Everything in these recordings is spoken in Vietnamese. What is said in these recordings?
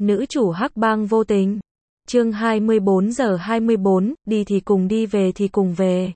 Nữ chủ hắc bang vô tình. Chương 24 giờ 24, đi thì cùng đi về thì cùng về.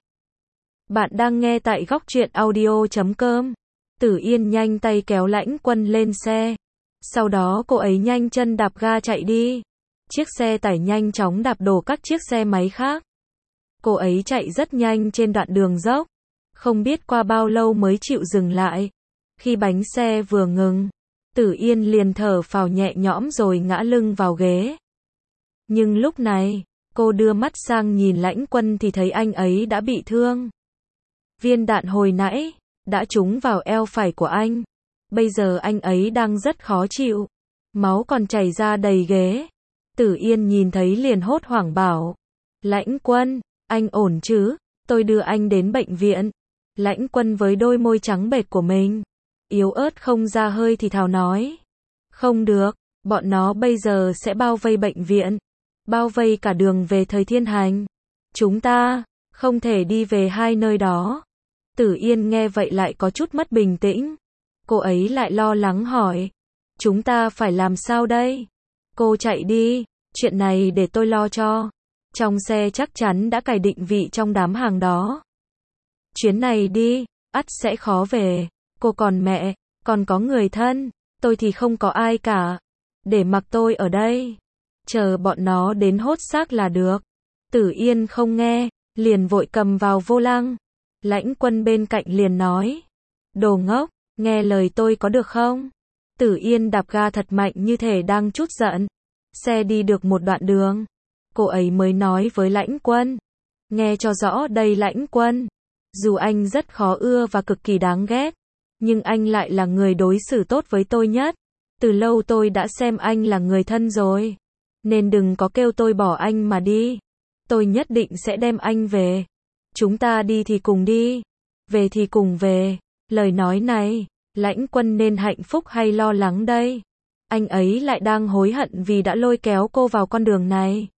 Bạn đang nghe tại góc truyện audio.com. Tử Yên nhanh tay kéo Lãnh Quân lên xe. Sau đó cô ấy nhanh chân đạp ga chạy đi. Chiếc xe tải nhanh chóng đạp đổ các chiếc xe máy khác. Cô ấy chạy rất nhanh trên đoạn đường dốc. Không biết qua bao lâu mới chịu dừng lại. Khi bánh xe vừa ngừng, Tử Yên liền thở phào nhẹ nhõm rồi ngã lưng vào ghế. Nhưng lúc này, cô đưa mắt sang nhìn Lãnh Quân thì thấy anh ấy đã bị thương. Viên đạn hồi nãy đã trúng vào eo phải của anh. Bây giờ anh ấy đang rất khó chịu. Máu còn chảy ra đầy ghế. Tử Yên nhìn thấy liền hốt hoảng bảo: Lãnh Quân, anh ổn chứ? Tôi đưa anh đến bệnh viện. Lãnh Quân với đôi môi trắng bệch của mình, yếu ớt không ra hơi thì thào nói: Không được, bọn nó bây giờ sẽ bao vây bệnh viện. Bao vây cả đường về Thời Thiên Hành. Chúng ta không thể đi về hai nơi đó. Tử Yên nghe vậy lại có chút mất bình tĩnh. Cô ấy lại lo lắng hỏi: Chúng ta phải làm sao đây? Cô chạy đi, chuyện này để tôi lo cho. Trong xe chắc chắn đã cài định vị trong đám hàng đó. Chuyến này đi, ắt sẽ khó về. Cô còn mẹ, còn có người thân. Tôi thì không có ai cả. Để mặc tôi ở đây. Chờ bọn nó đến hốt xác là được. Tử Yên không nghe, liền vội cầm vào vô lăng. Lãnh Quân bên cạnh liền nói: Đồ ngốc, nghe lời tôi có được không? Tử Yên đạp ga thật mạnh như thể đang trút giận. Xe đi được một đoạn đường, cô ấy mới nói với Lãnh Quân: Nghe cho rõ đây Lãnh Quân. Dù anh rất khó ưa và cực kỳ đáng ghét, nhưng anh lại là người đối xử tốt với tôi nhất. Từ lâu tôi đã xem anh là người thân rồi. Nên đừng có kêu tôi bỏ anh mà đi. Tôi nhất định sẽ đem anh về. Chúng ta đi thì cùng đi. Về thì cùng về. Lời nói này, Lãnh Quân nên hạnh phúc hay lo lắng đây? Anh ấy lại đang hối hận vì đã lôi kéo cô vào con đường này.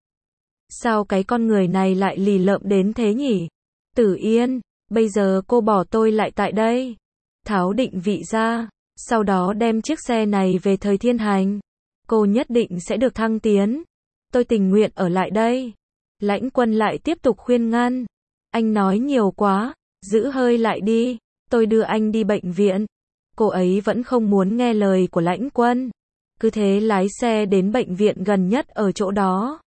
Sao cái con người này lại lì lợm đến thế nhỉ? Tử Yên, bây giờ cô bỏ tôi lại tại đây. Tháo định vị ra, sau đó đem chiếc xe này về Thời Thiên Hành. Cô nhất định sẽ được thăng tiến. Tôi tình nguyện ở lại đây. Lãnh Quân lại tiếp tục khuyên ngăn. Anh nói nhiều quá, giữ hơi lại đi. Tôi đưa anh đi bệnh viện. Cô ấy vẫn không muốn nghe lời của Lãnh Quân. Cứ thế lái xe đến bệnh viện gần nhất ở chỗ đó.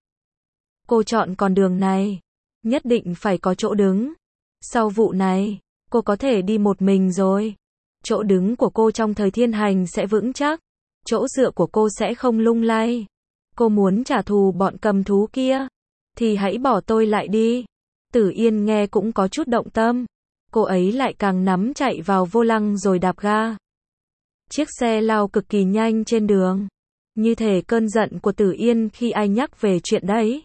Cô chọn con đường này, nhất định phải có chỗ đứng. Sau vụ này, cô có thể đi một mình rồi. Chỗ đứng của cô trong Thời Thiên Hành sẽ vững chắc. Chỗ dựa của cô sẽ không lung lay. Cô muốn trả thù bọn cầm thú kia, thì hãy bỏ tôi lại đi. Tử Yên nghe cũng có chút động tâm. Cô ấy lại càng nắm chạy vào vô lăng rồi đạp ga. Chiếc xe lao cực kỳ nhanh trên đường. Như thể cơn giận của Tử Yên khi ai nhắc về chuyện đấy.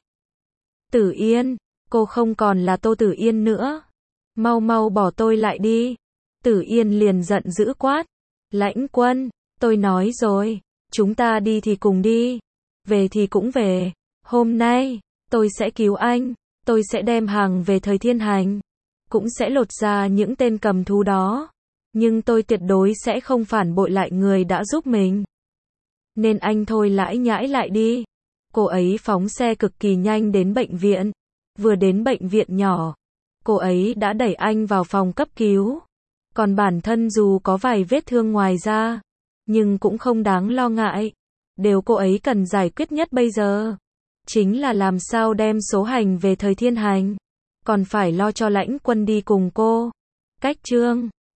Tử Yên, cô không còn là Tô Tử Yên nữa. Mau mau bỏ tôi lại đi. Tử Yên liền giận dữ quát: Lãnh Quân, tôi nói rồi, chúng ta đi thì cùng đi. Về thì cũng về. Hôm nay, tôi sẽ cứu anh. Tôi sẽ đem hàng về Thời Thiên Hành. Cũng sẽ lột ra những tên cầm thú đó. Nhưng tôi tuyệt đối sẽ không phản bội lại người đã giúp mình. Nên anh thôi lãi nhãi lại đi. Cô ấy phóng xe cực kỳ nhanh đến bệnh viện. Vừa đến bệnh viện nhỏ, cô ấy đã đẩy anh vào phòng cấp cứu. Còn bản thân dù có vài vết thương ngoài da, nhưng cũng không đáng lo ngại. Điều cô ấy cần giải quyết nhất bây giờ chính là làm sao đem số hành về Thời Thiên Hành. Còn phải lo cho Lãnh Quân đi cùng cô. Cách chương